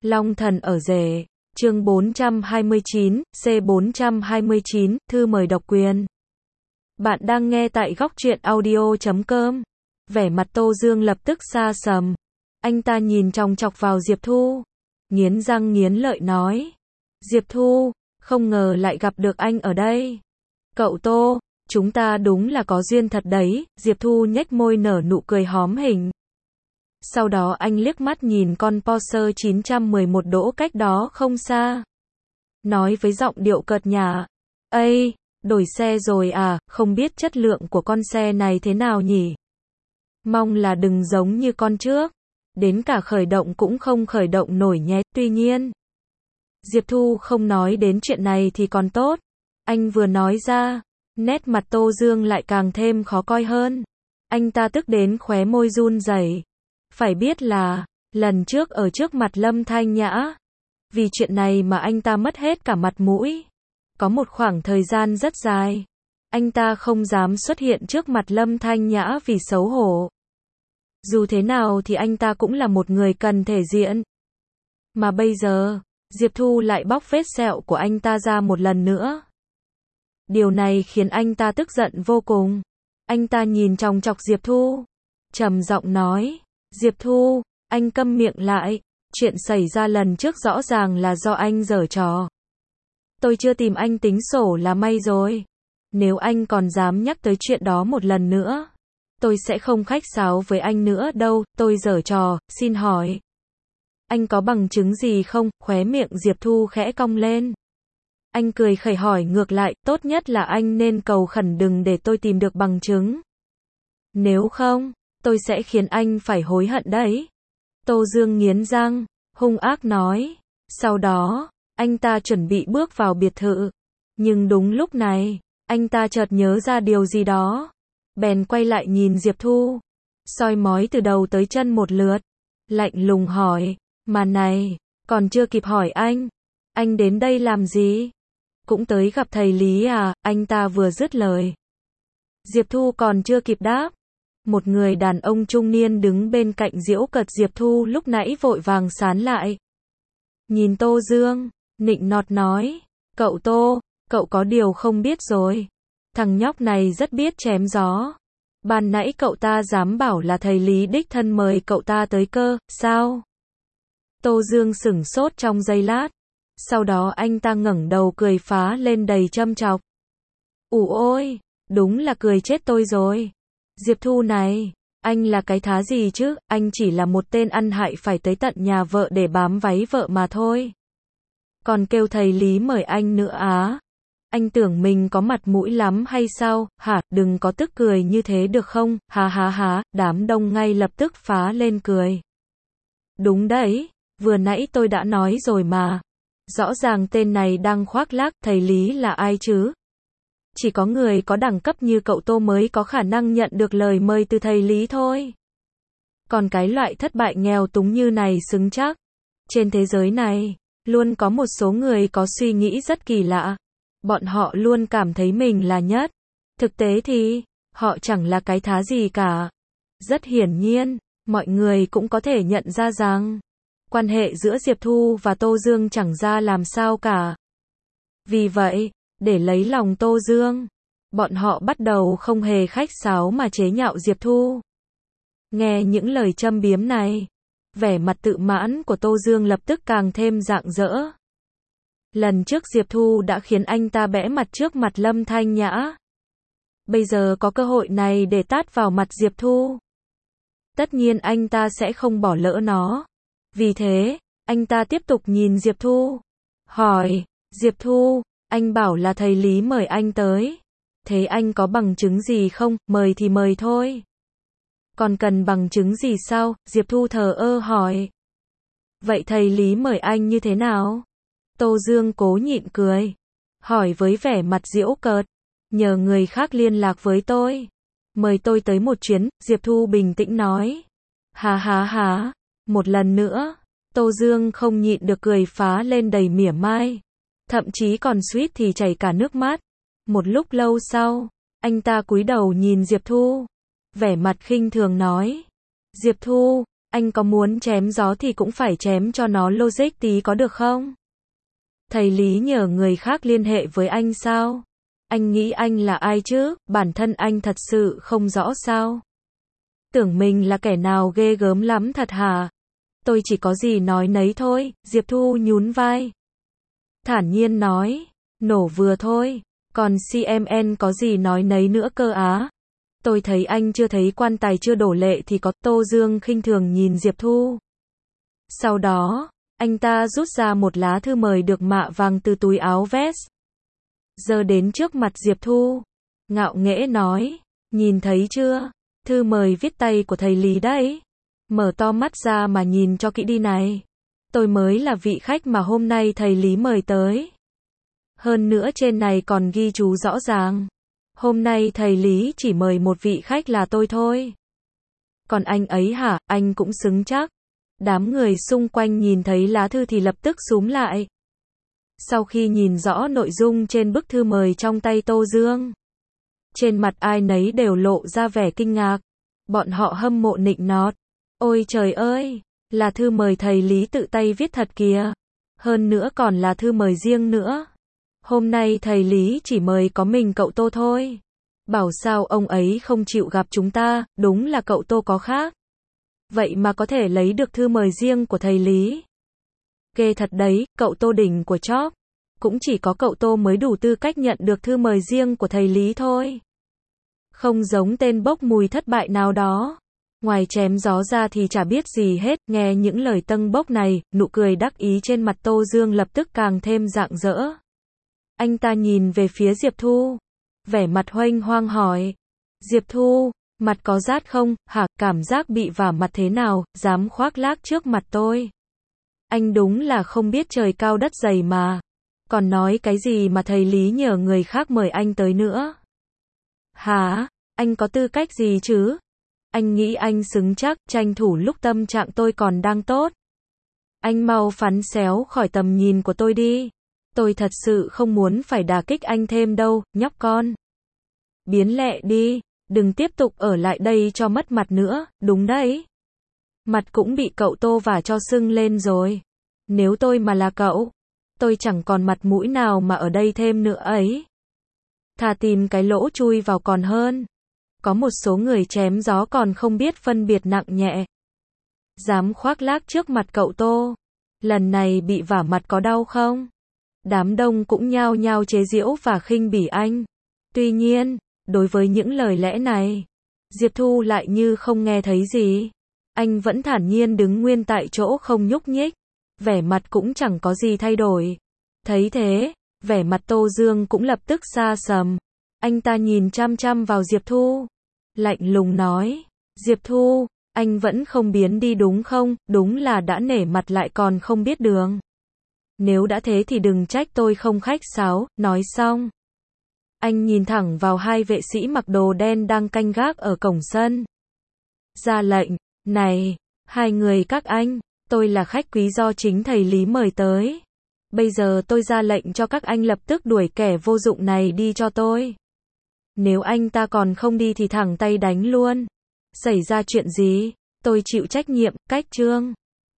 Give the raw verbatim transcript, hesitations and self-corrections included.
Long thần ở rể, chương bốn trăm hai mươi chín, C bốn trăm hai mươi chín, thư mời độc quyền. Bạn đang nghe tại góc truyện audio chấm com. Vẻ mặt Tô Dương lập tức xa sầm. Anh ta nhìn chòng chọc vào Diệp Thu, nghiến răng nghiến lợi nói. Diệp Thu, không ngờ lại gặp được anh ở đây. Cậu Tô, chúng ta đúng là có duyên thật đấy. Diệp Thu nhếch môi nở nụ cười hóm hình. Sau đó anh liếc mắt nhìn con Porsche chín trăm mười một đỗ cách đó không xa. Nói với giọng điệu cợt nhả. Ây, đổi xe rồi à, không biết chất lượng của con xe này thế nào nhỉ? Mong là đừng giống như con trước. Đến cả khởi động cũng không khởi động nổi nhé. Tuy nhiên, Diệp Thu không nói đến chuyện này thì còn tốt. Anh vừa nói ra, nét mặt Tô Dương lại càng thêm khó coi hơn. Anh ta tức đến khóe môi run rẩy. Phải biết là, lần trước ở trước mặt Lâm Thanh Nhã, vì chuyện này mà anh ta mất hết cả mặt mũi. Có một khoảng thời gian rất dài, anh ta không dám xuất hiện trước mặt Lâm Thanh Nhã vì xấu hổ. Dù thế nào thì anh ta cũng là một người cần thể diện. Mà bây giờ, Diệp Thu lại bóc vết sẹo của anh ta ra một lần nữa. Điều này khiến anh ta tức giận vô cùng. Anh ta nhìn chòng chọc Diệp Thu, trầm giọng nói. Diệp Thu, anh câm miệng lại. Chuyện xảy ra lần trước rõ ràng là do anh giở trò. Tôi chưa tìm anh tính sổ là may rồi. Nếu anh còn dám nhắc tới chuyện đó một lần nữa, tôi sẽ không khách sáo với anh nữa đâu. Tôi giở trò, xin hỏi. Anh có bằng chứng gì không? Khóe miệng Diệp Thu khẽ cong lên. Anh cười khẩy hỏi ngược lại, tốt nhất là anh nên cầu khẩn đừng để tôi tìm được bằng chứng. Nếu không, tôi sẽ khiến anh phải hối hận đấy. Tô Dương nghiến răng, hung ác nói. Sau đó, anh ta chuẩn bị bước vào biệt thự. Nhưng đúng lúc này, anh ta chợt nhớ ra điều gì đó. Bèn quay lại nhìn Diệp Thu, soi mói từ đầu tới chân một lượt. Lạnh lùng hỏi, mà này, còn chưa kịp hỏi anh. Anh đến đây làm gì? Cũng tới gặp thầy Lý à? Anh ta vừa dứt lời. Diệp Thu còn chưa kịp đáp. Một người đàn ông trung niên đứng bên cạnh giễu cợt Diệp Thu lúc nãy vội vàng sán lại. Nhìn Tô Dương, nịnh nọt nói. Cậu Tô, cậu có điều không biết rồi. Thằng nhóc này rất biết chém gió. Ban nãy cậu ta dám bảo là thầy Lý đích thân mời cậu ta tới cơ, sao? Tô Dương sửng sốt trong giây lát. Sau đó anh ta ngẩng đầu cười phá lên đầy châm chọc. Ủ ôi, đúng là cười chết tôi rồi. Diệp Thu này, anh là cái thá gì chứ, anh chỉ là một tên ăn hại phải tới tận nhà vợ để bám váy vợ mà thôi. Còn kêu thầy Lý mời anh nữa á. Anh tưởng mình có mặt mũi lắm hay sao, hả, đừng có tức cười như thế được không, há há há, đám đông ngay lập tức phá lên cười. Đúng đấy, vừa nãy tôi đã nói rồi mà. Rõ ràng tên này đang khoác lác, thầy Lý là ai chứ? Chỉ có người có đẳng cấp như cậu Tô mới có khả năng nhận được lời mời từ thầy Lý thôi. Còn cái loại thất bại nghèo túng như này xứng chắc. Trên thế giới này, luôn có một số người có suy nghĩ rất kỳ lạ. Bọn họ luôn cảm thấy mình là nhất. Thực tế thì, họ chẳng là cái thá gì cả. Rất hiển nhiên, mọi người cũng có thể nhận ra rằng, quan hệ giữa Diệp Thu và Tô Dương chẳng ra làm sao cả. Vì vậy, để lấy lòng Tô Dương, bọn họ bắt đầu không hề khách sáo mà chế nhạo Diệp Thu. Nghe những lời châm biếm này, vẻ mặt tự mãn của Tô Dương lập tức càng thêm rạng rỡ. Lần trước Diệp Thu đã khiến anh ta bẽ mặt trước mặt Lâm Thanh Nhã. Bây giờ có cơ hội này để tát vào mặt Diệp Thu. Tất nhiên anh ta sẽ không bỏ lỡ nó. Vì thế, anh ta tiếp tục nhìn Diệp Thu. Hỏi, Diệp Thu, anh bảo là thầy Lý mời anh tới. Thế anh có bằng chứng gì không? Mời thì mời thôi. Còn cần bằng chứng gì sao? Diệp Thu thờ ơ hỏi. Vậy thầy Lý mời anh như thế nào? Tô Dương cố nhịn cười. Hỏi với vẻ mặt giễu cợt. Nhờ người khác liên lạc với tôi. Mời tôi tới một chuyến, Diệp Thu bình tĩnh nói. Hà hà hà. Một lần nữa, Tô Dương không nhịn được cười phá lên đầy mỉa mai. Thậm chí còn suýt thì chảy cả nước mắt. Một lúc lâu sau, anh ta cúi đầu nhìn Diệp Thu. Vẻ mặt khinh thường nói. Diệp Thu, Anh có muốn chém gió thì cũng phải chém cho nó logic tí có được không? Thầy Lý nhờ người khác liên hệ với anh sao? Anh nghĩ anh là ai chứ, bản thân anh thật sự không rõ sao? Tưởng mình là kẻ nào ghê gớm lắm thật hả? Tôi chỉ có gì nói nấy thôi, Diệp Thu nhún vai. Thản nhiên nói, nổ vừa thôi, còn xê em en có gì nói nấy nữa cơ á? Tôi thấy anh chưa thấy quan tài chưa đổ lệ thì có. Tô Dương khinh thường nhìn Diệp Thu. Sau đó, anh ta rút ra một lá thư mời được mạ vàng từ túi áo vest. Giơ đến trước mặt Diệp Thu. Ngạo nghễ nói, nhìn thấy chưa? Thư mời viết tay của thầy Lý đấy. Mở to mắt ra mà nhìn cho kỹ đi này. Tôi mới là vị khách mà hôm nay thầy Lý mời tới. Hơn nữa trên này còn ghi chú rõ ràng. Hôm nay thầy Lý chỉ mời một vị khách là tôi thôi. Còn anh ấy hả, anh cũng xứng chắc. Đám người xung quanh nhìn thấy lá thư thì lập tức xúm lại. Sau khi nhìn rõ nội dung trên bức thư mời trong tay Tô Dương, trên mặt ai nấy đều lộ ra vẻ kinh ngạc. Bọn họ hâm mộ nịnh nọt. Ôi trời ơi, là thư mời thầy Lý tự tay viết thật kìa. Hơn nữa còn là thư mời riêng nữa. Hôm nay thầy Lý chỉ mời có mình cậu Tô thôi. Bảo sao ông ấy không chịu gặp chúng ta, đúng là cậu Tô có khác. Vậy mà có thể lấy được thư mời riêng của thầy Lý. Ghê thật đấy, cậu Tô đỉnh của chóp. Cũng chỉ có cậu Tô mới đủ tư cách nhận được thư mời riêng của thầy Lý thôi. Không giống tên bốc mùi thất bại nào đó. Ngoài chém gió ra thì chả biết gì hết. Nghe những lời tâng bốc này, nụ cười đắc ý trên mặt Tô Dương lập tức càng thêm rạng rỡ. Anh ta nhìn về phía Diệp Thu. Vẻ mặt hoanh hoang hỏi. Diệp Thu, mặt có rát không, hả, cảm giác bị vả mặt thế nào, dám khoác lác trước mặt tôi. Anh đúng là không biết trời cao đất dày mà. Còn nói cái gì mà thầy Lý nhờ người khác mời anh tới nữa. Hả, anh có tư cách gì chứ? Anh nghĩ anh xứng chắc, tranh thủ lúc tâm trạng tôi còn đang tốt. Anh mau phắn xéo khỏi tầm nhìn của tôi đi. Tôi thật sự không muốn phải đả kích anh thêm đâu, nhóc con. Biến lẹ đi, đừng tiếp tục ở lại đây cho mất mặt nữa, đúng đấy. Mặt cũng bị cậu Tô vả cho sưng lên rồi. Nếu tôi mà là cậu, tôi chẳng còn mặt mũi nào mà ở đây thêm nữa ấy. Thà tìm cái lỗ chui vào còn hơn. Có một số người chém gió còn không biết phân biệt nặng nhẹ. Dám khoác lác trước mặt cậu Tô. Lần này bị vả mặt có đau không? Đám đông cũng nhao nhao chế giễu và khinh bỉ anh. Tuy nhiên, đối với những lời lẽ này, Diệp Thu lại như không nghe thấy gì. Anh vẫn thản nhiên đứng nguyên tại chỗ không nhúc nhích. Vẻ mặt cũng chẳng có gì thay đổi. Thấy thế, vẻ mặt Tô Dương cũng lập tức xa sầm. Anh ta nhìn chăm chăm vào Diệp Thu. Lạnh lùng nói. Diệp Thu, anh vẫn không biến đi đúng không? Đúng là đã nể mặt lại còn không biết đường. Nếu đã thế thì đừng trách tôi không khách sáo. Nói xong, anh nhìn thẳng vào hai vệ sĩ mặc đồ đen đang canh gác ở cổng sân. Ra lệnh. Này, hai người các anh, tôi là khách quý do chính thầy Lý mời tới. Bây giờ tôi ra lệnh cho các anh lập tức đuổi kẻ vô dụng này đi cho tôi. Nếu anh ta còn không đi thì thẳng tay đánh luôn. Xảy ra chuyện gì, tôi chịu trách nhiệm. Cách chương